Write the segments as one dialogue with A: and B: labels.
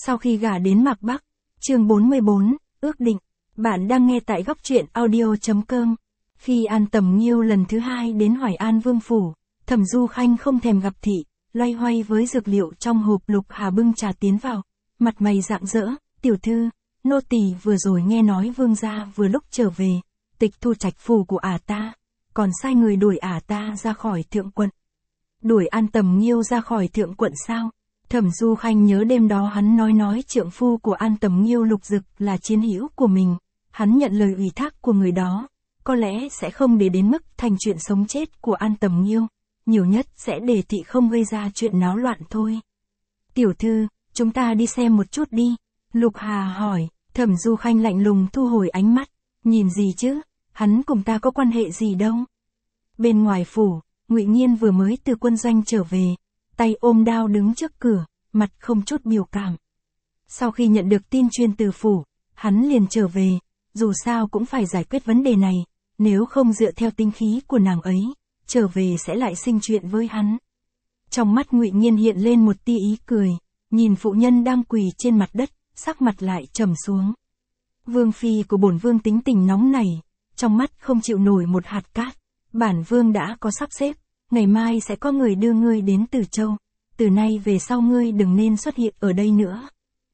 A: Sau khi gả đến Mạc Bắc, chương 44, ước định. Bạn đang nghe tại góc truyện audio.com. Khi An Tầm Nghiêu lần thứ hai đến Hoài An Vương Phủ, Thẩm Du Khanh không thèm gặp thị, loay hoay với dược liệu trong hộp. Lục Hà bưng trà tiến vào, mặt mày rạng rỡ, tiểu thư, nô tỳ vừa rồi nghe nói vương gia vừa lúc trở về, tịch thu trạch phủ của ả ta, còn sai người đuổi ả ta ra khỏi thượng quận. Đuổi An Tầm Nghiêu ra khỏi thượng quận sao? Thẩm Du Khanh nhớ đêm đó hắn nói trượng phu của An Tầm Nghiêu Lục Dực là chiến hữu của mình, hắn nhận lời ủy thác của người đó, có lẽ sẽ không để đến mức thành chuyện sống chết của An Tầm Nghiêu, nhiều nhất sẽ để thị không gây ra chuyện náo loạn thôi. Tiểu thư, chúng ta đi xem một chút đi, Lục Hà hỏi. Thẩm Du Khanh lạnh lùng thu hồi ánh mắt, nhìn gì chứ, hắn cùng ta có quan hệ gì đâu. Bên ngoài phủ, Ngụy Nghiên vừa mới từ quân doanh trở về, tay ôm đao đứng trước cửa, mặt không chút biểu cảm. Sau khi nhận được tin truyền từ phủ, hắn liền trở về, dù sao cũng phải giải quyết vấn đề này, nếu không dựa theo tinh khí của nàng ấy, trở về sẽ lại sinh chuyện với hắn. Trong mắt Ngụy Nghiên hiện lên một tia ý cười, nhìn phụ nhân đang quỳ trên mặt đất, sắc mặt lại trầm xuống. Vương phi của bổn vương tính tình nóng nảy, trong mắt không chịu nổi một hạt cát, bản vương đã có sắp xếp, ngày mai sẽ có người đưa ngươi đến Từ Châu, từ nay về sau ngươi đừng nên xuất hiện ở đây nữa.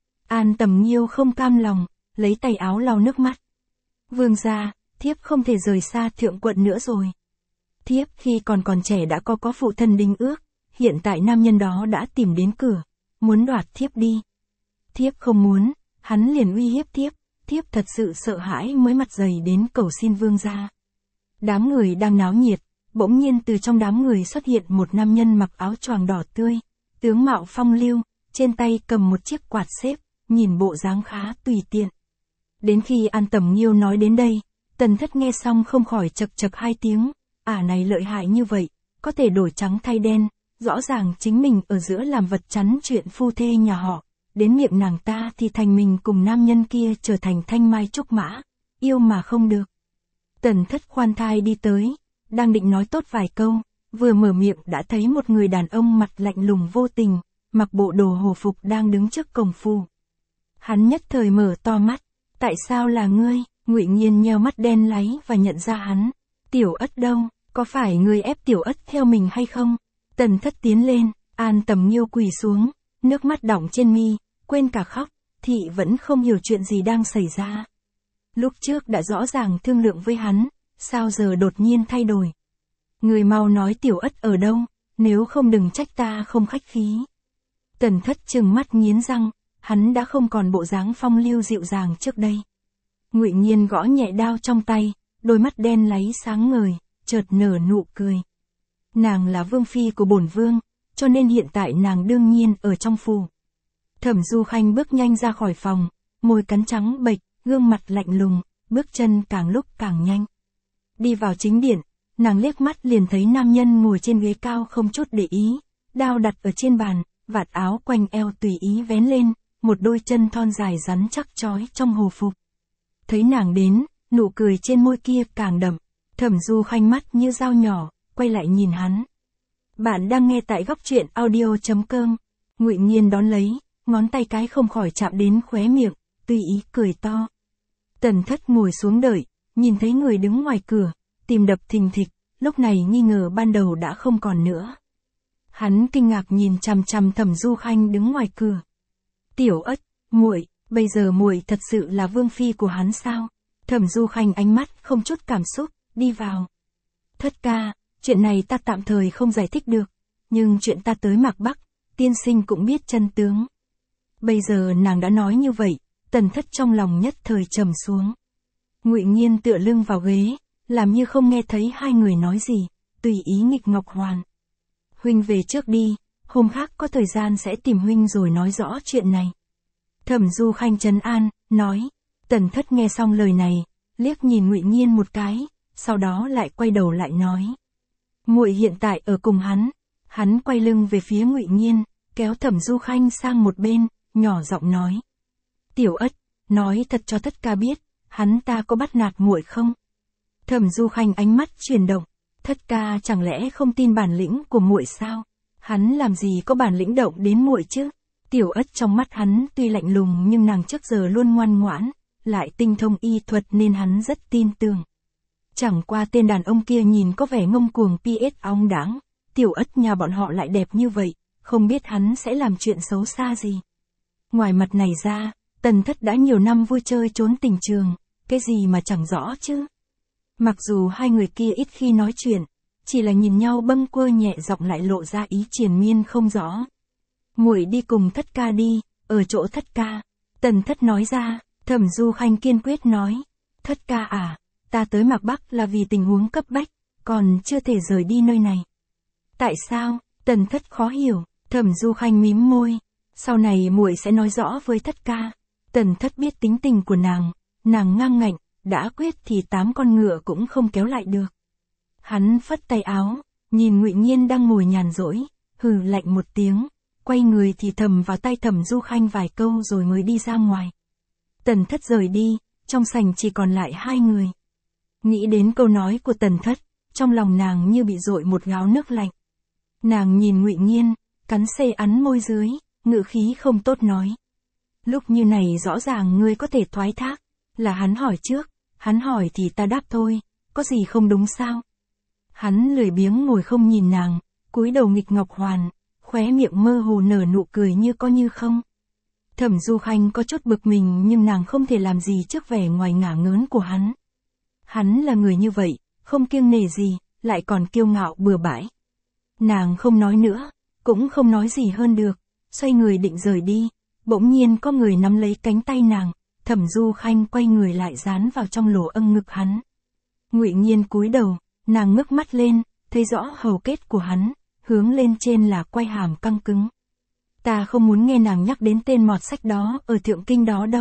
A: An Tầm Nghiêu không cam lòng, lấy tay áo lau nước mắt. Vương gia, thiếp không thể rời xa thượng quận nữa rồi. Thiếp khi còn trẻ đã có phụ thân đính ước, hiện tại nam nhân đó đã tìm đến cửa, muốn đoạt thiếp đi. Thiếp không muốn, hắn liền uy hiếp thiếp thật sự sợ hãi mới mặt dày đến cầu xin vương gia. Đám người đang náo nhiệt, bỗng nhiên từ trong đám người xuất hiện một nam nhân mặc áo choàng đỏ tươi, tướng mạo phong lưu, trên tay cầm một chiếc quạt xếp, nhìn bộ dáng khá tùy tiện. Đến khi An Tầm Nghiêu nói đến đây, Tần Thất nghe xong không khỏi chật chật hai tiếng, ả này lợi hại như vậy, có thể đổi trắng thay đen, rõ ràng chính mình ở giữa làm vật chắn chuyện phu thê nhà họ, đến miệng nàng ta thì thành mình cùng nam nhân kia trở thành thanh mai trúc mã, yêu mà không được. Tần Thất khoan thai đi tới, đang định nói tốt vài câu, vừa mở miệng đã thấy một người đàn ông mặt lạnh lùng vô tình, mặc bộ đồ hồ phục đang đứng trước cổng phủ. Hắn nhất thời mở to mắt, tại sao là ngươi? Ngụy Nghiên nheo mắt đen láy và nhận ra hắn. Tiểu Ất đâu, có phải ngươi ép Tiểu Ất theo mình hay không? Tần Thất tiến lên, An Tầm Nghiêu quỳ xuống, nước mắt đọng trên mi, quên cả khóc, thị vẫn không hiểu chuyện gì đang xảy ra. Lúc trước đã rõ ràng thương lượng với hắn, sao giờ đột nhiên thay đổi? Người mau nói Tiểu Ất ở đâu, nếu không đừng trách ta không khách khí. Tần Thất trừng mắt nghiến răng, hắn đã không còn bộ dáng phong lưu dịu dàng trước đây. Ngụy Nghiên gõ nhẹ đao trong tay, đôi mắt đen láy sáng ngời, chợt nở nụ cười. Nàng là vương phi của bổn vương, cho nên hiện tại nàng đương nhiên ở trong phủ. Thẩm Du Khanh bước nhanh ra khỏi phòng, môi cắn trắng bệch, gương mặt lạnh lùng, bước chân càng lúc càng nhanh. Đi vào chính điện, nàng liếc mắt liền thấy nam nhân ngồi trên ghế cao không chút để ý, đao đặt ở trên bàn, vạt áo quanh eo tùy ý vén lên, một đôi chân thon dài rắn chắc chói trong hồ phục. Thấy nàng đến, nụ cười trên môi kia càng đậm, Thẩm Du Khanh mắt như dao nhỏ, quay lại nhìn hắn. Bạn đang nghe tại góc truyện audio.com. Ngụy Nghiên đón lấy, ngón tay cái không khỏi chạm đến khóe miệng, tùy ý cười to. Tần Thất ngồi xuống đợi, nhìn thấy người đứng ngoài cửa, tim đập thình thịch, lúc này nghi ngờ ban đầu đã không còn nữa. Hắn kinh ngạc nhìn chằm chằm Thẩm Du Khanh đứng ngoài cửa. Tiểu Ất, muội, bây giờ muội thật sự là vương phi của hắn sao? Thẩm Du Khanh ánh mắt không chút cảm xúc, đi vào. Thất ca, chuyện này ta tạm thời không giải thích được, nhưng chuyện ta tới Mạc Bắc, tiên sinh cũng biết chân tướng. Bây giờ nàng đã nói như vậy, Tần Thất trong lòng nhất thời trầm xuống. Ngụy Nghiên tựa lưng vào ghế, làm như không nghe thấy hai người nói gì, tùy ý nghịch Ngọc Hoàn. Huynh về trước đi, hôm khác có thời gian sẽ tìm huynh rồi nói rõ chuyện này. Thẩm Du Khanh trấn an, nói. Tần Thất nghe xong lời này, liếc nhìn Ngụy Nghiên một cái, sau đó lại quay đầu lại nói. Muội hiện tại ở cùng hắn. Hắn quay lưng về phía Ngụy Nghiên, kéo Thẩm Du Khanh sang một bên, nhỏ giọng nói. Tiểu Ất, nói thật cho Thất ca biết, hắn ta có bắt nạt muội không? Thẩm Du Khanh ánh mắt chuyển động, Thất ca chẳng lẽ không tin bản lĩnh của muội sao? Hắn làm gì có bản lĩnh động đến muội chứ? Tiểu Ất trong mắt hắn tuy lạnh lùng nhưng nàng trước giờ luôn ngoan ngoãn, lại tinh thông y thuật nên hắn rất tin tưởng. Chẳng qua tên đàn ông kia nhìn có vẻ ngông cuồng PS ong đáng, Tiểu Ất nhà bọn họ lại đẹp như vậy, không biết hắn sẽ làm chuyện xấu xa gì. Ngoài mặt này ra, Tần Thất đã nhiều năm vui chơi trốn tình trường, cái gì mà chẳng rõ chứ. Mặc dù hai người kia ít khi nói chuyện, chỉ là nhìn nhau bâng quơ nhẹ giọng lại lộ ra ý triền miên không rõ. Muội đi cùng Thất ca đi, ở chỗ Thất ca. Tần Thất nói ra, Thẩm Du Khanh kiên quyết nói. Thất ca à, ta tới Mạc Bắc là vì tình huống cấp bách, còn chưa thể rời đi nơi này. Tại sao? Tần Thất khó hiểu. Thẩm Du Khanh mím môi. Sau này muội sẽ nói rõ với Thất ca. Tần Thất biết tính tình của nàng ngang ngạnh, đã quyết thì 8 con ngựa cũng không kéo lại được. Hắn phất tay áo, nhìn Ngụy Nhiên đang ngồi nhàn rỗi, hừ lạnh một tiếng, quay người thì thầm vào tay Thẩm Du Khanh vài câu rồi mới đi ra ngoài. Tần Thất rời đi, trong sảnh chỉ còn lại hai người. Nghĩ đến câu nói của Tần Thất, trong lòng nàng như bị dội một gáo nước lạnh. Nàng nhìn Ngụy Nhiên, cắn xê ắn môi dưới, ngữ khí không tốt nói. Lúc như này rõ ràng ngươi có thể thoái thác, là hắn hỏi trước, hắn hỏi thì ta đáp thôi, có gì không đúng sao? Hắn lười biếng ngồi không nhìn nàng, cúi đầu nghịch ngọc hoàn, khóe miệng mơ hồ nở nụ cười như có như không. Thẩm Du Khanh có chút bực mình nhưng nàng không thể làm gì trước vẻ ngoài ngả ngớn của hắn. Hắn là người như vậy, không kiêng nể gì, lại còn kiêu ngạo bừa bãi. Nàng không nói nữa, cũng không nói gì hơn được, xoay người định rời đi, bỗng nhiên có người nắm lấy cánh tay nàng, Thẩm Du Khanh quay người lại dán vào trong lỗ âng ngực hắn. Ngụy Nhiên cúi đầu, nàng ngước mắt lên, thấy rõ hầu kết của hắn, hướng lên trên là quai hàm căng cứng. Ta không muốn nghe nàng nhắc đến tên mọt sách đó ở Thượng Kinh đó đâu.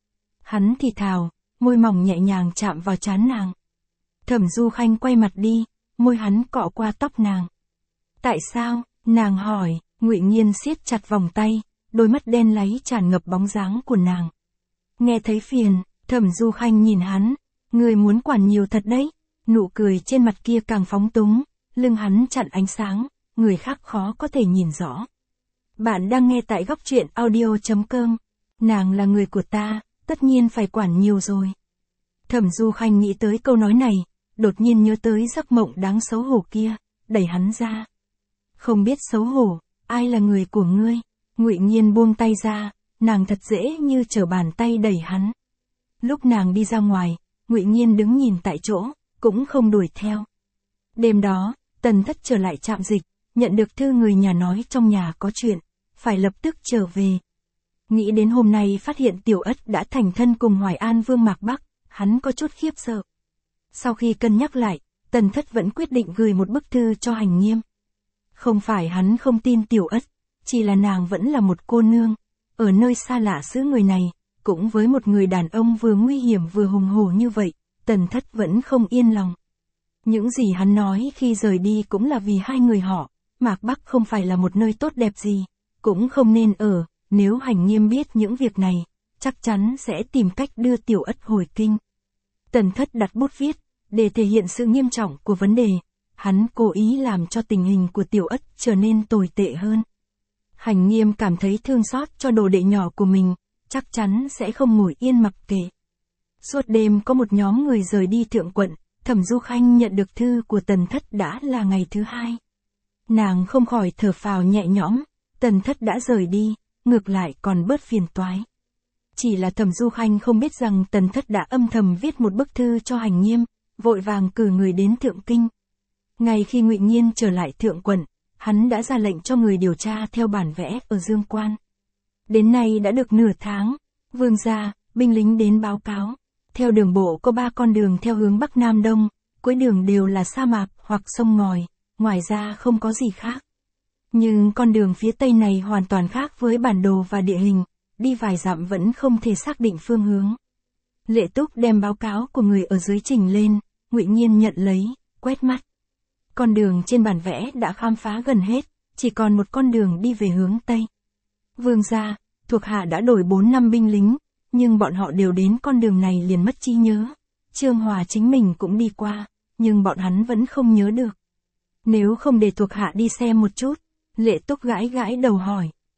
A: Hắn thì thào, môi mỏng nhẹ nhàng chạm vào trán nàng. Thẩm Du Khanh quay mặt đi, môi hắn cọ qua tóc nàng. Tại sao? Nàng hỏi. Ngụy Nhiên siết chặt vòng tay, đôi mắt đen láy tràn ngập bóng dáng của nàng. Nghe thấy phiền, Thẩm Du Khanh nhìn hắn, người muốn quản nhiều thật đấy. Nụ cười trên mặt kia càng phóng túng, lưng hắn chặn ánh sáng, người khác khó có thể nhìn rõ. Bạn đang nghe tại góc truyện audio.com. Nàng là người của ta, tất nhiên phải quản nhiều rồi. Thẩm Du Khanh nghĩ tới câu nói này, đột nhiên nhớ tới giấc mộng đáng xấu hổ kia, đẩy hắn ra. Không biết xấu hổ, ai là người của ngươi? Ngụy Nhiên buông tay ra, nàng thật dễ như trở bàn tay đẩy hắn. Lúc nàng đi ra ngoài, Ngụy Nhiên đứng nhìn tại chỗ, cũng không đuổi theo. Đêm đó, Tần Thất trở lại trạm dịch, nhận được thư người nhà nói trong nhà có chuyện, phải lập tức trở về. Nghĩ đến hôm nay phát hiện Tiểu Ất đã thành thân cùng Hoài An Vương Mạc Bắc, hắn có chút khiếp sợ. Sau khi cân nhắc lại, Tần Thất vẫn quyết định gửi một bức thư cho Hành Nghiêm. Không phải hắn không tin Tiểu Ất, chỉ là nàng vẫn là một cô nương, ở nơi xa lạ xứ người này, cũng với một người đàn ông vừa nguy hiểm vừa hùng hổ như vậy, Tần Thất vẫn không yên lòng. Những gì hắn nói khi rời đi cũng là vì hai người họ, Mạc Bắc không phải là một nơi tốt đẹp gì, cũng không nên ở, nếu Hành Nghiêm biết những việc này, chắc chắn sẽ tìm cách đưa Tiểu Ất hồi kinh. Tần Thất đặt bút viết, để thể hiện sự nghiêm trọng của vấn đề, hắn cố ý làm cho tình hình của Tiểu Ất trở nên tồi tệ hơn. Hành Nghiêm cảm thấy thương xót cho đồ đệ nhỏ của mình, chắc chắn sẽ không ngồi yên mặc kệ. Suốt đêm có một nhóm người rời đi Thượng quận, Thẩm Du Khanh nhận được thư của Tần Thất đã là ngày thứ hai. Nàng không khỏi thở phào nhẹ nhõm, Tần Thất đã rời đi, ngược lại còn bớt phiền toái. Chỉ là Thẩm Du Khanh không biết rằng Tần Thất đã âm thầm viết một bức thư cho Hành Nghiêm, vội vàng cử người đến Thượng Kinh. Ngay khi Ngụy Nhiên trở lại Thượng quận, hắn đã ra lệnh cho người điều tra theo bản vẽ ở Dương Quan. Đến nay đã được nửa tháng, vương gia, binh lính đến báo cáo. Theo đường bộ có 3 con đường theo hướng Bắc Nam Đông, cuối đường đều là sa mạc hoặc sông ngòi, ngoài ra không có gì khác. Nhưng con đường phía Tây này hoàn toàn khác với bản đồ và địa hình, đi vài dặm vẫn không thể xác định phương hướng. Lệ Túc đem báo cáo của người ở dưới trình lên, Ngụy Nhiên nhận lấy, quét mắt. Con đường trên bản vẽ đã khám phá gần hết, chỉ còn một con đường đi về hướng Tây. Vương gia, thuộc hạ đã đổi 4 năm binh lính, nhưng bọn họ đều đến con đường này liền mất trí nhớ. Trương Hòa chính mình cũng đi qua, nhưng bọn hắn vẫn không nhớ được. Nếu không để thuộc hạ đi xem một chút, Lệ Túc gãi gãi đầu hỏi.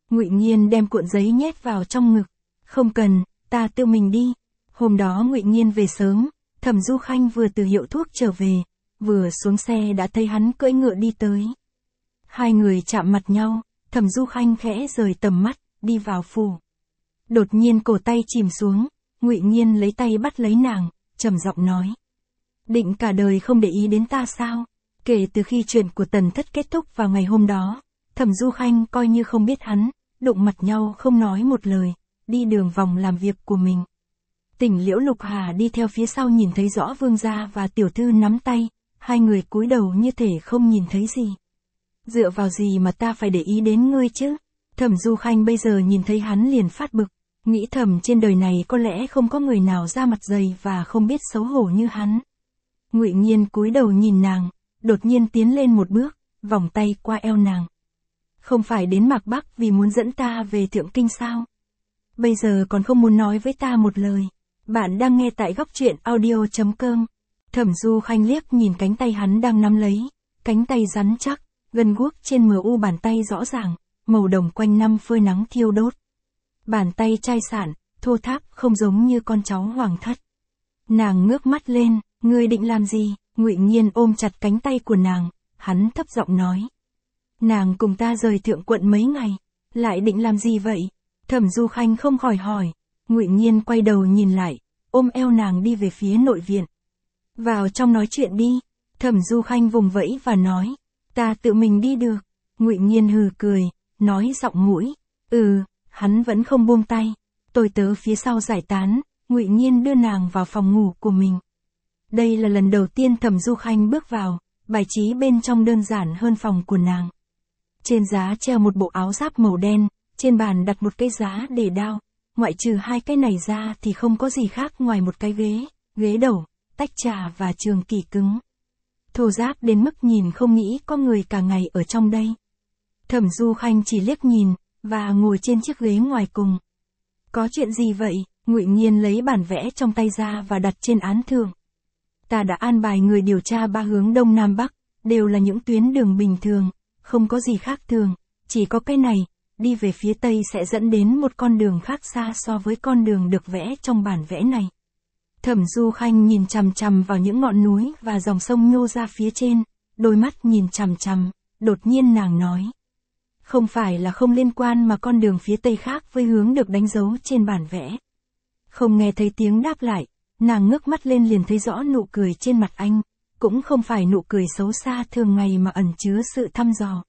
A: Ngụy Nghiên đem cuộn giấy nhét vào trong ngực. Không cần, ta tự mình đi. Hôm đó Ngụy Nghiên về sớm, Thẩm Du Khanh vừa từ hiệu thuốc trở về, vừa xuống xe đã thấy hắn cưỡi ngựa đi tới. Hai người chạm mặt nhau, Thẩm Du Khanh khẽ rời tầm mắt, đi vào phủ. Đột nhiên cổ tay chìm xuống, Ngụy Nghiên lấy tay bắt lấy nàng, trầm giọng nói. Định cả đời không để ý đến ta sao? Kể từ khi chuyện của Tần Thất kết thúc vào ngày hôm đó, Thẩm Du Khanh coi như không biết hắn, đụng mặt nhau không nói một lời, đi đường vòng làm việc của mình. Tỉnh Liễu Lục Hà đi theo phía sau nhìn thấy rõ Vương gia và tiểu thư nắm tay, hai người cúi đầu như thể không nhìn thấy gì. Dựa vào gì mà ta phải để ý đến ngươi chứ? Thẩm Du Khanh bây giờ nhìn thấy hắn liền phát bực, nghĩ thầm trên đời này có lẽ không có người nào ra mặt dày và không biết xấu hổ như hắn. Ngụy Nghiên cúi đầu nhìn nàng, đột nhiên tiến lên một bước, vòng tay qua eo nàng. Không phải đến Mạc Bắc vì muốn dẫn ta về Thượng Kinh sao? Bây giờ còn không muốn nói với ta một lời. Bạn đang nghe tại góc truyện audio.com. Thẩm Du Khanh liếc nhìn cánh tay hắn đang nắm lấy, cánh tay rắn chắc, gân guốc trên mu bàn tay rõ ràng, màu đồng quanh năm phơi nắng thiêu đốt. Bàn tay chai sạn, thô tháp không giống như con cháu hoàng thất. Nàng ngước mắt lên, ngươi định làm gì? Ngụy Nghiên ôm chặt cánh tay của nàng, hắn thấp giọng nói. Nàng cùng ta rời Thượng quận mấy ngày, lại định làm gì vậy? Thẩm Du Khanh không khỏi hỏi. Ngụy Nghiên quay đầu nhìn lại, ôm eo nàng đi về phía nội viện. Vào trong nói chuyện đi. Thẩm Du Khanh vùng vẫy và nói. Ta tự mình đi được. Ngụy Nghiên hừ cười, nói giọng mũi. Hắn vẫn không buông tay. Tôi tớ phía sau giải tán, Ngụy Nghiên đưa nàng vào phòng ngủ của mình. Đây là lần đầu tiên Thẩm Du Khanh bước vào, bài trí bên trong đơn giản hơn phòng của nàng. Trên giá treo một bộ áo giáp màu đen, trên bàn đặt một cây giá để đao. Ngoại trừ hai cái này ra thì không có gì khác ngoài một cái ghế đầu, tách trà và trường kỷ cứng. Thô ráp đến mức nhìn không nghĩ có người cả ngày ở trong đây. Thẩm Du Khanh chỉ liếc nhìn, và ngồi trên chiếc ghế ngoài cùng. Có chuyện gì vậy? Ngụy Nghiên lấy bản vẽ trong tay ra và đặt trên án thượng. Ta đã an bài người điều tra ba hướng Đông Nam Bắc, đều là những tuyến đường bình thường, không có gì khác thường, chỉ có cái này. Đi về phía Tây sẽ dẫn đến một con đường khác xa so với con đường được vẽ trong bản vẽ này. Thẩm Du Khanh nhìn chằm chằm vào những ngọn núi và dòng sông nhô ra phía trên, đôi mắt nhìn chằm chằm, đột nhiên nàng nói. Không phải là không liên quan mà con đường phía Tây khác với hướng được đánh dấu trên bản vẽ. Không nghe thấy tiếng đáp lại, nàng ngước mắt lên liền thấy rõ nụ cười trên mặt anh, cũng không phải nụ cười xấu xa thường ngày mà ẩn chứa sự thăm dò.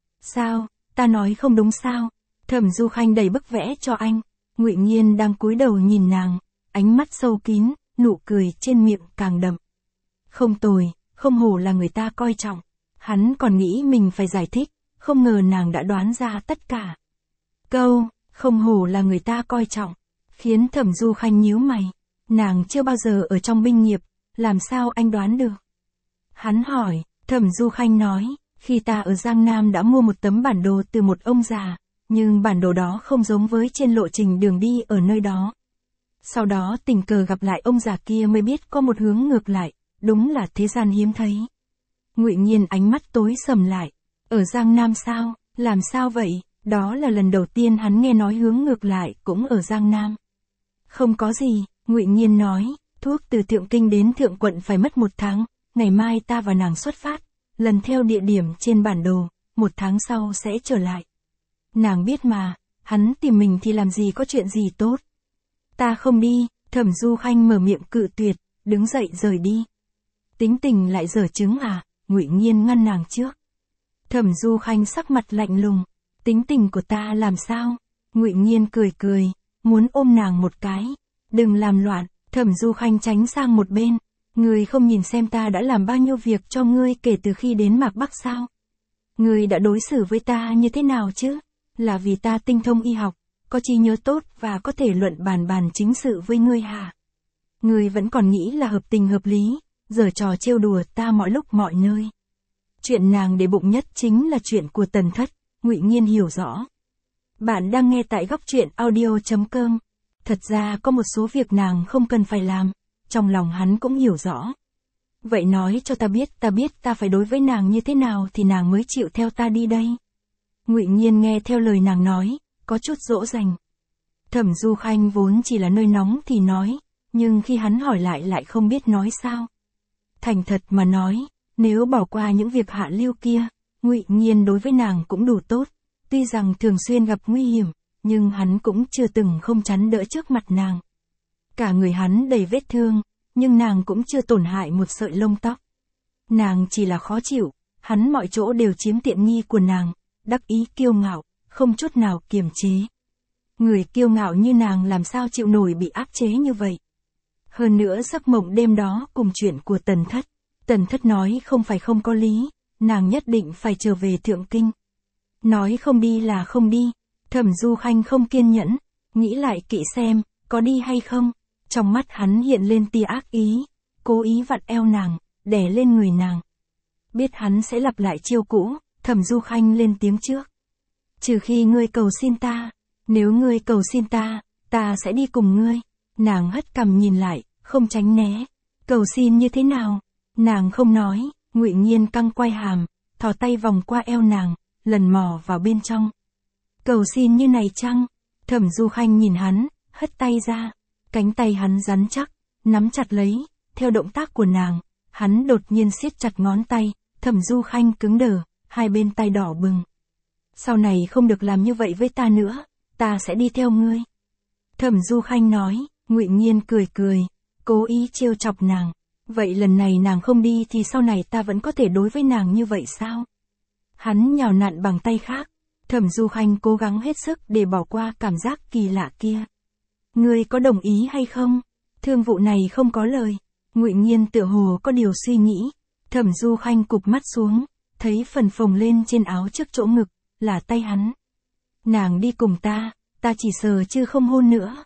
A: Sao? Ta nói không đúng sao? Thẩm Du Khanh đẩy bức vẽ cho anh. Ngụy Nghiên đang cúi đầu nhìn nàng, ánh mắt sâu kín, nụ cười trên miệng càng đậm. Không tồi, không hổ là người ta coi trọng. Hắn còn nghĩ mình phải giải thích, không ngờ nàng đã đoán ra tất cả. Câu, không hổ là người ta coi trọng, khiến Thẩm Du Khanh nhíu mày. Nàng chưa bao giờ ở trong binh nghiệp, làm sao anh đoán được? Hắn hỏi, Thẩm Du Khanh nói. Khi ta ở Giang Nam đã mua một tấm bản đồ từ một ông già, nhưng bản đồ đó không giống với trên lộ trình đường đi ở nơi đó. Sau đó tình cờ gặp lại ông già kia mới biết có một hướng ngược lại, đúng là thế gian hiếm thấy. Ngụy Nghiên ánh mắt tối sầm lại. Ở Giang Nam sao? Làm sao vậy? Đó là lần đầu tiên hắn nghe nói hướng ngược lại cũng ở Giang Nam. Không có gì, Ngụy Nghiên nói, thuốc từ Thượng Kinh đến Thượng Quận phải mất 1 tháng, ngày mai ta và nàng xuất phát. Lần theo địa điểm trên bản đồ, 1 tháng sau sẽ trở lại. Nàng biết mà, hắn tìm mình thì làm gì có chuyện gì tốt. Ta không đi, Thẩm Du Khanh mở miệng cự tuyệt, đứng dậy rời đi. Tính tình lại dở chứng à? Ngụy Nghiên ngăn nàng trước. Thẩm Du Khanh sắc mặt lạnh lùng. Tính tình của ta làm sao? Ngụy Nghiên cười cười, muốn ôm nàng một cái. Đừng làm loạn. Thẩm Du Khanh tránh sang một bên. Ngươi không nhìn xem ta đã làm bao nhiêu việc cho ngươi kể từ khi đến Mạc Bắc sao? Ngươi đã đối xử với ta như thế nào chứ? Là vì ta tinh thông y học, có trí nhớ tốt và có thể luận bàn chính sự với ngươi hả? Ngươi vẫn còn nghĩ là hợp tình hợp lý, giở trò trêu đùa ta mọi lúc mọi nơi. Chuyện nàng để bụng nhất chính là chuyện của Tần Thất, Ngụy Nghiên hiểu rõ. Bạn đang nghe tại góc truyện audio.com. Thật ra có một số việc nàng không cần phải làm, trong lòng hắn cũng hiểu rõ. Vậy nói cho ta biết ta phải đối với nàng như thế nào thì nàng mới chịu theo ta đi đây. Ngụy Nghiên nghe theo lời nàng nói, có chút dỗ dành. Thẩm Du Khanh vốn chỉ là nơi nóng thì nói, nhưng khi hắn hỏi lại không biết nói sao. Thành thật mà nói, nếu bỏ qua những việc hạ lưu kia, Ngụy Nghiên đối với nàng cũng đủ tốt, tuy rằng thường xuyên gặp nguy hiểm, nhưng hắn cũng chưa từng không chắn đỡ trước mặt nàng. Cả người hắn đầy vết thương, nhưng nàng cũng chưa tổn hại một sợi lông tóc. Nàng chỉ là khó chịu, hắn mọi chỗ đều chiếm tiện nghi của nàng, đắc ý kiêu ngạo, không chút nào kiềm chế. Người kiêu ngạo như nàng làm sao chịu nổi bị áp chế như vậy. Hơn nữa giấc mộng đêm đó cùng chuyện của Tần Thất nói không phải không có lý, nàng nhất định phải trở về Thượng Kinh. Nói không đi là không đi, Thẩm Du Khanh không kiên nhẫn, nghĩ lại kỹ xem, có đi hay không. Trong mắt hắn hiện lên tia ác ý, cố ý vặn eo nàng, đè lên người nàng. Biết hắn sẽ lặp lại chiêu cũ, Thẩm Du Khanh lên tiếng trước. Trừ khi ngươi cầu xin ta, nếu ngươi cầu xin ta, ta sẽ đi cùng ngươi. Nàng hất cằm nhìn lại, không tránh né. Cầu xin như thế nào? Nàng không nói, Ngụy Nghiên căng quai hàm, thò tay vòng qua eo nàng, lần mò vào bên trong. Cầu xin như này chăng? Thẩm Du Khanh nhìn hắn, hất tay ra. Cánh tay hắn rắn chắc, nắm chặt lấy, theo động tác của nàng, hắn đột nhiên siết chặt ngón tay, Thẩm Du Khanh cứng đờ, hai bên tay đỏ bừng. Sau này không được làm như vậy với ta nữa, ta sẽ đi theo ngươi. Thẩm Du Khanh nói, Ngụy Nghiên cười, cố ý trêu chọc nàng. Vậy lần này nàng không đi thì sau này ta vẫn có thể đối với nàng như vậy sao? Hắn nhào nặn bằng tay khác, Thẩm Du Khanh cố gắng hết sức để bỏ qua cảm giác kỳ lạ kia. Ngươi có đồng ý hay không? Thương vụ này không có lời. Ngụy Nghiên tựa hồ có điều suy nghĩ. Thẩm Du Khanh cụp mắt xuống, thấy phần phồng lên trên áo trước chỗ ngực, là tay hắn. Nàng đi cùng ta chỉ sờ chứ không hôn nữa.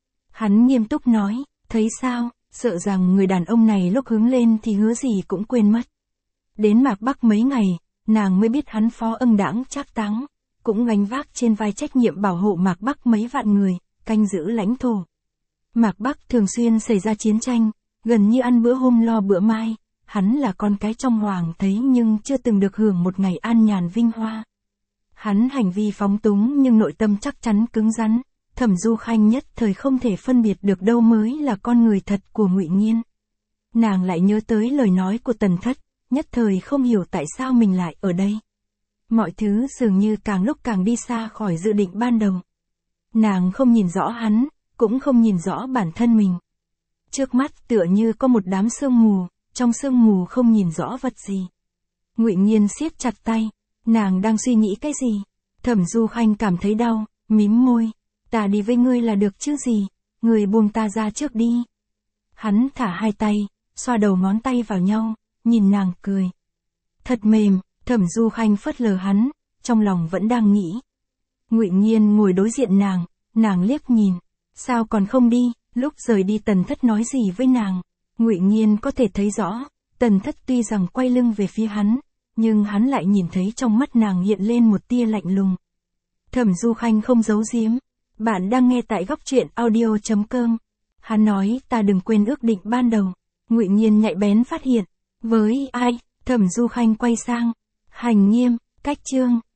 A: Hắn nghiêm túc nói, thấy sao, sợ rằng người đàn ông này lúc hướng lên thì hứa gì cũng quên mất. Đến Mạc Bắc mấy ngày, nàng mới biết hắn phó ưng đãng Trác Táng, cũng gánh vác trên vai trách nhiệm bảo hộ Mạc Bắc mấy vạn người, canh giữ lãnh thổ. Mạc Bắc thường xuyên xảy ra chiến tranh, gần như ăn bữa hôm lo bữa mai, hắn là con cái trong hoàng thấy nhưng chưa từng được hưởng một ngày an nhàn vinh hoa. Hắn hành vi phóng túng nhưng nội tâm chắc chắn cứng rắn, Thẩm Du Khanh nhất thời không thể phân biệt được đâu mới là con người thật của Ngụy Nghiên. Nàng lại nhớ tới lời nói của Tần Thất, nhất thời không hiểu tại sao mình lại ở đây. Mọi thứ dường như càng lúc càng đi xa khỏi dự định ban đầu. Nàng không nhìn rõ hắn, cũng không nhìn rõ bản thân mình. Trước mắt tựa như có một đám sương mù, trong sương mù không nhìn rõ vật gì. Ngụy Nghiên siết chặt tay, nàng đang suy nghĩ cái gì? Thẩm Du Khanh cảm thấy đau, mím môi. Ta đi với ngươi là được chứ gì, ngươi buông ta ra trước đi. Hắn thả hai tay, xoa đầu ngón tay vào nhau, nhìn nàng cười. Thật mềm, Thẩm Du Khanh phớt lờ hắn, trong lòng vẫn đang nghĩ. Ngụy Nghiên ngồi đối diện nàng liếc nhìn, sao còn không đi? Lúc rời đi Tần Thất nói gì với nàng? Ngụy Nghiên có thể thấy rõ, Tần Thất tuy rằng quay lưng về phía hắn, nhưng hắn lại nhìn thấy trong mắt nàng hiện lên một tia lạnh lùng. Thẩm Du Khanh không giấu giếm. Bạn đang nghe tại góc truyện audio.com. Hắn nói ta đừng quên ước định ban đầu. Ngụy Nghiên nhạy bén phát hiện. Với ai? Thẩm Du Khanh quay sang. Hành Nghiêm, cách chương.